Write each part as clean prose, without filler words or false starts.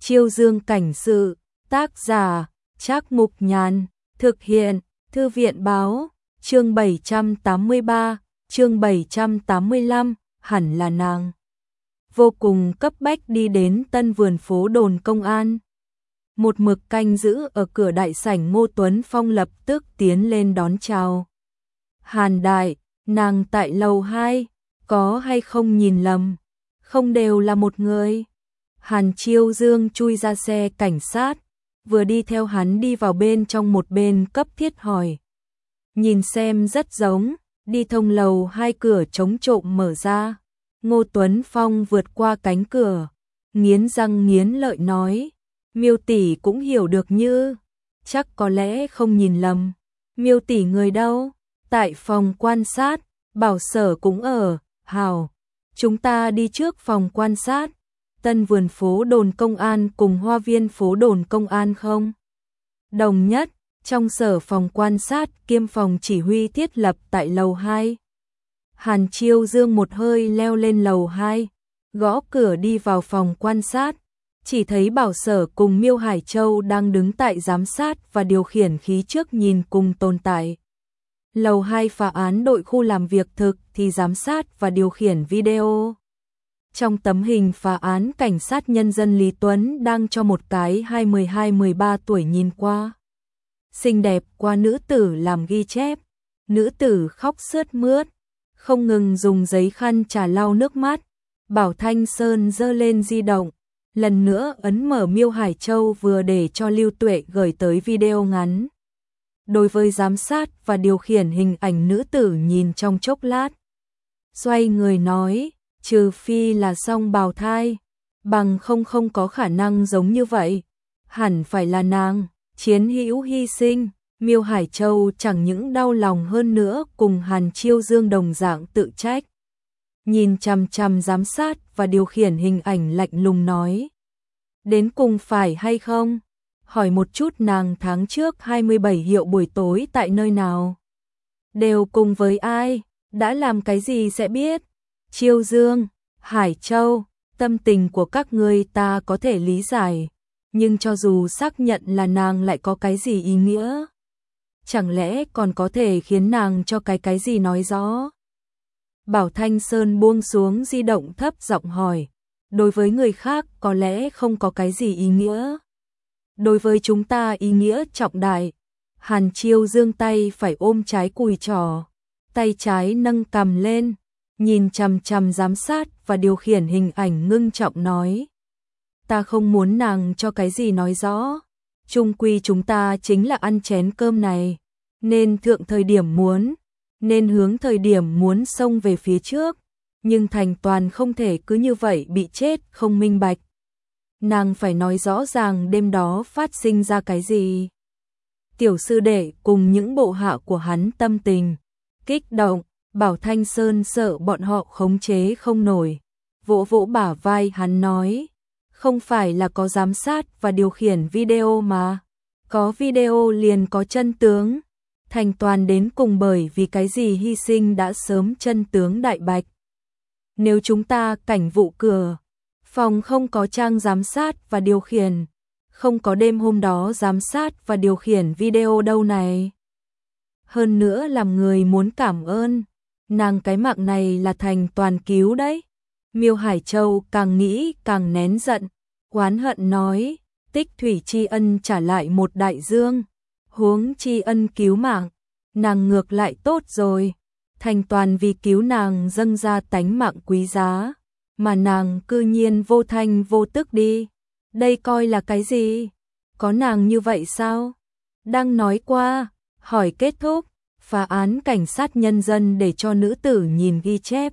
Chiêu Dương cảnh sự, tác giả, Trác Mục Nhàn, thực hiện, Thư viện báo, chương 783, chương 785, hẳn là nàng. Vô cùng cấp bách đi đến Tân Vườn phố đồn công an. Một mực canh giữ ở cửa đại sảnh Ngô Tuấn Phong lập tức tiến lên đón chào. Hàn đại, nàng tại lầu 2, có hay không nhìn lầm, không đều là một người. Hàn Chiêu Dương chui ra xe cảnh sát, vừa đi theo hắn đi vào bên trong một bên cấp thiết hỏi. Nhìn xem rất giống, đi thông lầu 2 cửa chống trộm mở ra. Ngô Tuấn Phong vượt qua cánh cửa, nghiến răng nghiến lợi nói. Miêu tỷ cũng hiểu được như, chắc có lẽ không nhìn lầm. Miêu tỷ người đâu? Tại phòng quan sát, Bảo Sở cũng ở. Hào, chúng ta đi trước phòng quan sát. Tân Vườn phố đồn công an cùng Hoa viên phố đồn công an không? Đồng nhất, trong sở phòng quan sát kiêm phòng chỉ huy thiết lập tại lầu 2. Hàn Chiêu Dương một hơi leo lên lầu 2, gõ cửa đi vào phòng quan sát, chỉ thấy Bảo Sở cùng Miêu Hải Châu đang đứng tại giám sát và điều khiển khí trước nhìn cùng tồn tại. Lầu 2 phá án đội khu làm việc thực thì giám sát và điều khiển video. Trong tấm hình phá án cảnh sát nhân dân Lý Tuấn đang cho một cái 12-13 tuổi nhìn qua. Xinh đẹp qua nữ tử làm ghi chép, nữ tử khóc sướt mướt, không ngừng dùng giấy khăn trà lau nước mắt. Bảo Thanh Sơn giơ lên di động, lần nữa ấn mở Miêu Hải Châu vừa để cho Lưu Tuệ gửi tới video ngắn. Đối với giám sát và điều khiển hình ảnh nữ tử nhìn trong chốc lát. Xoay người nói, trừ phi là song bào thai, bằng không có khả năng giống như vậy. Hẳn phải là nàng, chiến hữu hy sinh. Miêu Hải Châu chẳng những đau lòng hơn nữa cùng Hàn Chiêu Dương đồng dạng tự trách. Nhìn chằm chằm giám sát và điều khiển hình ảnh lạnh lùng nói. Đến cùng phải hay không? Hỏi một chút nàng tháng trước 27 hiệu buổi tối tại nơi nào? Đều cùng với ai? Đã làm cái gì sẽ biết? Chiêu Dương, Hải Châu, tâm tình của các ngươi ta có thể lý giải. Nhưng cho dù xác nhận là nàng lại có cái gì ý nghĩa? Chẳng lẽ còn có thể khiến nàng cho cái gì nói rõ? Bảo Thanh Sơn buông xuống di động thấp giọng hỏi. Đối với người khác có lẽ không có cái gì ý nghĩa. Đối với chúng ta ý nghĩa trọng đại. Hàn Chiêu Dương tay phải ôm trái cùi trỏ, tay trái nâng cằm lên, nhìn chằm chằm giám sát và điều khiển hình ảnh ngưng trọng nói. Ta không muốn nàng cho cái gì nói rõ. Chung quy chúng ta chính là ăn chén cơm này, nên thượng thời điểm muốn, nên hướng thời điểm muốn xông về phía trước, nhưng thành toàn không thể cứ như vậy bị chết không minh bạch. Nàng phải nói rõ ràng đêm đó phát sinh ra cái gì. Tiểu sư đệ cùng những bộ hạ của hắn tâm tình kích động, Bảo Thanh Sơn sợ bọn họ khống chế không nổi, vỗ vỗ bả vai hắn nói. Không phải là có giám sát và điều khiển video mà. Có video liền có chân tướng. Thành toàn đến cùng bởi vì cái gì hy sinh đã sớm chân tướng đại bạch. Nếu chúng ta cảnh vụ cửa, phòng không có trang giám sát và điều khiển, không có đêm hôm đó giám sát và điều khiển video đâu này. Hơn nữa làm người muốn cảm ơn, nàng cái mạng này là thành toàn cứu đấy. Miêu Hải Châu càng nghĩ càng nén giận, oán hận nói, tích thủy tri ân trả lại một đại dương, huống tri ân cứu mạng, nàng ngược lại tốt rồi, thành toàn vì cứu nàng dâng ra tánh mạng quý giá, mà nàng cư nhiên vô thanh vô tức đi, đây coi là cái gì? Có nàng như vậy sao? Đang nói qua, hỏi kết thúc, phá án cảnh sát nhân dân để cho nữ tử nhìn ghi chép.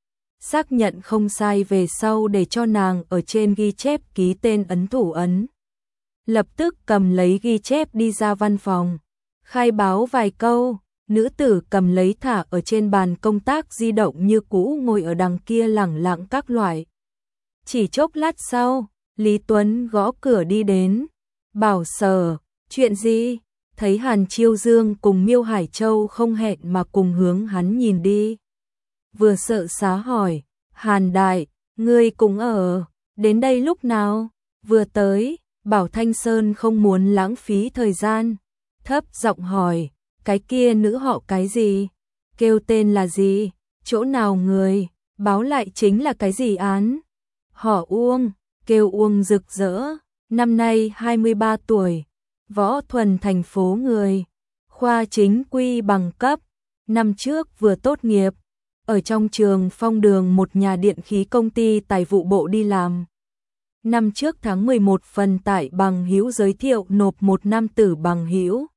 Xác nhận không sai về sau để cho nàng ở trên ghi chép ký tên ấn thủ ấn. Lập tức cầm lấy ghi chép đi ra văn phòng, khai báo vài câu, nữ tử cầm lấy thả ở trên bàn công tác di động như cũ ngồi ở đằng kia lẳng lặng các loại. Chỉ chốc lát sau, Lý Tuấn gõ cửa đi đến. Bảo Sở, chuyện gì? Thấy Hàn Chiêu Dương cùng Miêu Hải Châu không hẹn mà cùng hướng hắn nhìn đi. Vừa sợ xá hỏi, Hàn đại, ngươi cũng ở, đến đây lúc nào? Vừa tới, Bảo Thanh Sơn không muốn lãng phí thời gian, thấp giọng hỏi, cái kia nữ họ cái gì? Kêu tên là gì? Chỗ nào người? Báo lại chính là cái gì án? Họ Uông, kêu Uông rực rỡ, năm nay 23 tuổi, võ thuần thành phố người, khoa chính quy bằng cấp, năm trước vừa tốt nghiệp, ở trong trường Phong Đường một nhà điện khí công ty tài vụ bộ đi làm. Năm trước tháng 11 phần tại bằng hữu giới thiệu nộp một nam tử bằng hữu.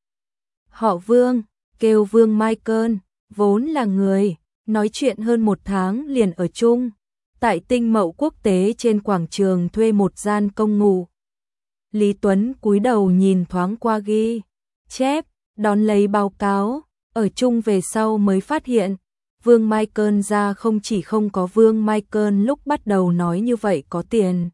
Họ Vương, kêu Vương Michael, vốn là người, nói chuyện hơn một tháng liền ở chung. Tại Tinh Mậu Quốc tế trên quảng trường thuê một gian công ngụ. Lý Tuấn cúi đầu nhìn thoáng qua ghi chép, đón lấy báo cáo, ở chung về sau mới phát hiện, Vương Michael ra không chỉ không có Vương Michael lúc bắt đầu nói như vậy có tiền.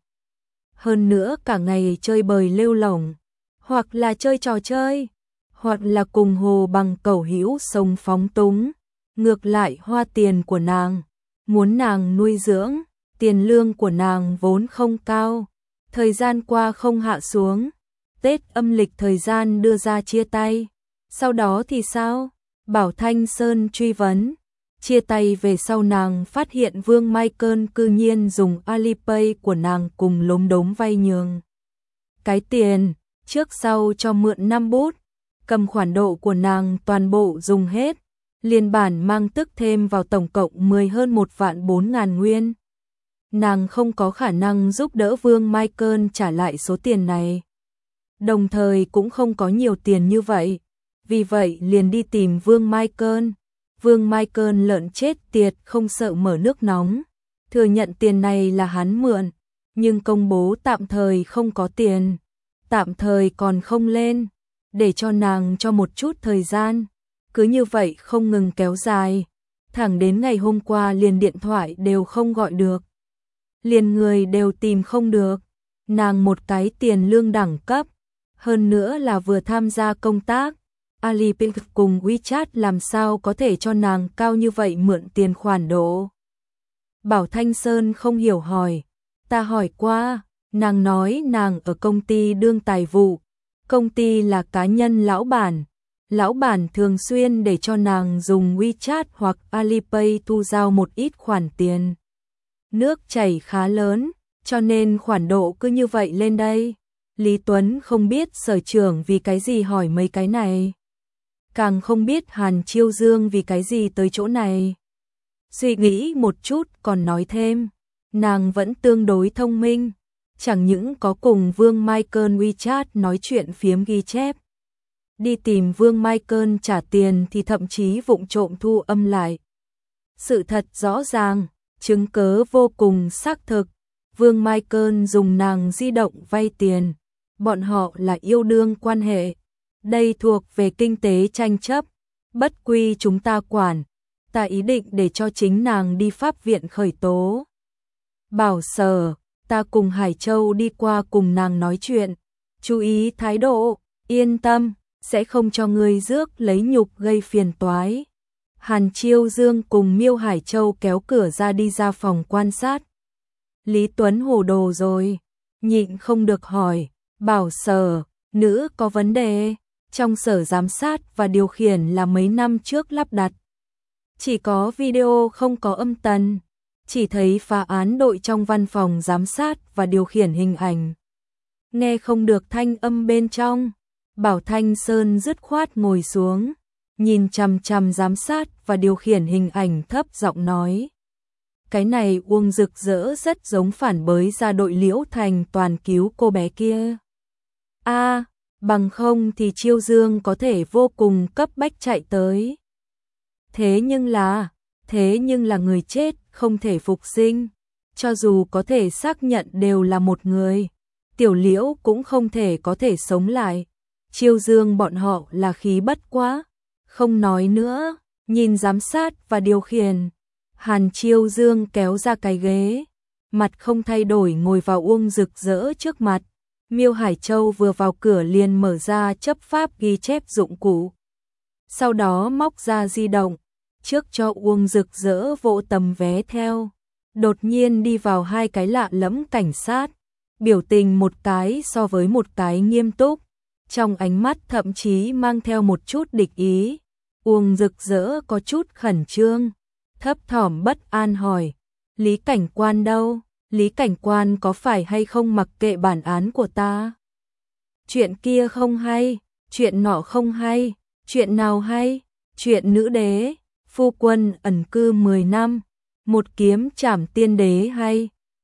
Hơn nữa cả ngày chơi bời lêu lổng, hoặc là chơi trò chơi, hoặc là cùng hồ bằng cẩu hữu sống phóng túng, ngược lại hoa tiền của nàng, muốn nàng nuôi dưỡng, tiền lương của nàng vốn không cao, thời gian qua không hạ xuống, Tết âm lịch thời gian đưa ra chia tay, sau đó thì sao? Bảo Thanh Sơn truy vấn, chia tay về sau nàng phát hiện Vương Michael cư nhiên dùng Alipay của nàng cùng lốm đốm vay nhường. Cái tiền, trước sau cho mượn 5 bút, cầm khoản độ của nàng toàn bộ dùng hết, liền bản mang tức thêm vào tổng cộng 10 hơn 1 vạn 4 ngàn nguyên. Nàng không có khả năng giúp đỡ Vương Michael trả lại số tiền này. Đồng thời cũng không có nhiều tiền như vậy, vì vậy liền đi tìm Vương Michael. Vương Michael lợn chết tiệt không sợ mở nước nóng, thừa nhận tiền này là hắn mượn, nhưng công bố tạm thời không có tiền, tạm thời còn không lên, để cho nàng cho một chút thời gian. Cứ như vậy không ngừng kéo dài, thẳng đến ngày hôm qua liền điện thoại đều không gọi được, liền người đều tìm không được. Nàng một cái tiền lương đẳng cấp, hơn nữa là vừa tham gia công tác, Alipay cùng WeChat làm sao có thể cho nàng cao như vậy mượn tiền khoản độ. Bảo Thanh Sơn không hiểu hỏi, ta hỏi qua, nàng nói nàng ở công ty đương tài vụ, công ty là cá nhân lão bản thường xuyên để cho nàng dùng WeChat hoặc Alipay thu giao một ít khoản tiền. Nước chảy khá lớn, cho nên khoản độ cứ như vậy lên đây. Lý Tuấn không biết sở trưởng vì cái gì hỏi mấy cái này. Càng không biết Hàn Chiêu Dương vì cái gì tới chỗ này. Suy nghĩ một chút còn nói thêm, nàng vẫn tương đối thông minh, chẳng những có cùng Vương Michael WeChat nói chuyện phiếm ghi chép. Đi tìm Vương Michael trả tiền thì thậm chí vụng trộm thu âm lại. Sự thật rõ ràng, chứng cớ vô cùng xác thực, Vương Michael dùng nàng di động vay tiền, bọn họ là yêu đương quan hệ. Đây thuộc về kinh tế tranh chấp, bất quy chúng ta quản, ta ý định để cho chính nàng đi pháp viện khởi tố. Bảo Sở, ta cùng Hải Châu đi qua cùng nàng nói chuyện, chú ý thái độ, yên tâm, sẽ không cho ngươi rước lấy nhục gây phiền toái. Hàn Chiêu Dương cùng Miêu Hải Châu kéo cửa ra đi ra phòng quan sát. Lý Tuấn hồ đồ rồi, nhịn không được hỏi, Bảo Sở, nữ có vấn đề, trong sở giám sát và điều khiển là mấy năm trước lắp đặt. Chỉ có video không có âm tần, chỉ thấy phá án đội trong văn phòng giám sát và điều khiển hình ảnh. Nghe không được thanh âm bên trong, Bảo Thanh Sơn dứt khoát ngồi xuống, nhìn chằm chằm giám sát và điều khiển hình ảnh thấp giọng nói. Cái này Uông rực rỡ rất giống phản bới ra đội Liễu Thành toàn cứu cô bé kia. Bằng không thì Chiêu Dương có thể vô cùng cấp bách chạy tới. Thế nhưng là người chết không thể phục sinh, cho dù có thể xác nhận đều là một người, Tiểu Liễu cũng không thể có thể sống lại. Chiêu Dương bọn họ là khí bất quá, không nói nữa, nhìn giám sát và điều khiển. Hàn Chiêu Dương kéo ra cái ghế, mặt không thay đổi ngồi vào Uông rực rỡ trước mặt. Miêu Hải Châu vừa vào cửa liền mở ra chấp pháp ghi chép dụng cụ. Sau đó móc ra di động, trước cho Uông rực rỡ vỗ tấm vé theo. Đột nhiên đi vào hai cái lạ lẫm cảnh sát. biểu tình một cái so với một cái nghiêm túc, trong ánh mắt thậm chí mang theo một chút địch ý. Uông Rực Rỡ có chút khẩn trương, thấp thỏm bất an hỏi, Lý cảnh quan đâu? Lý cảnh quan có phải hay không mặc kệ bản án của ta? Chuyện kia không hay, chuyện nọ không hay, chuyện nào hay? Chuyện nữ đế, phu quân ẩn cư 10 năm, một kiếm trảm tiên đế hay?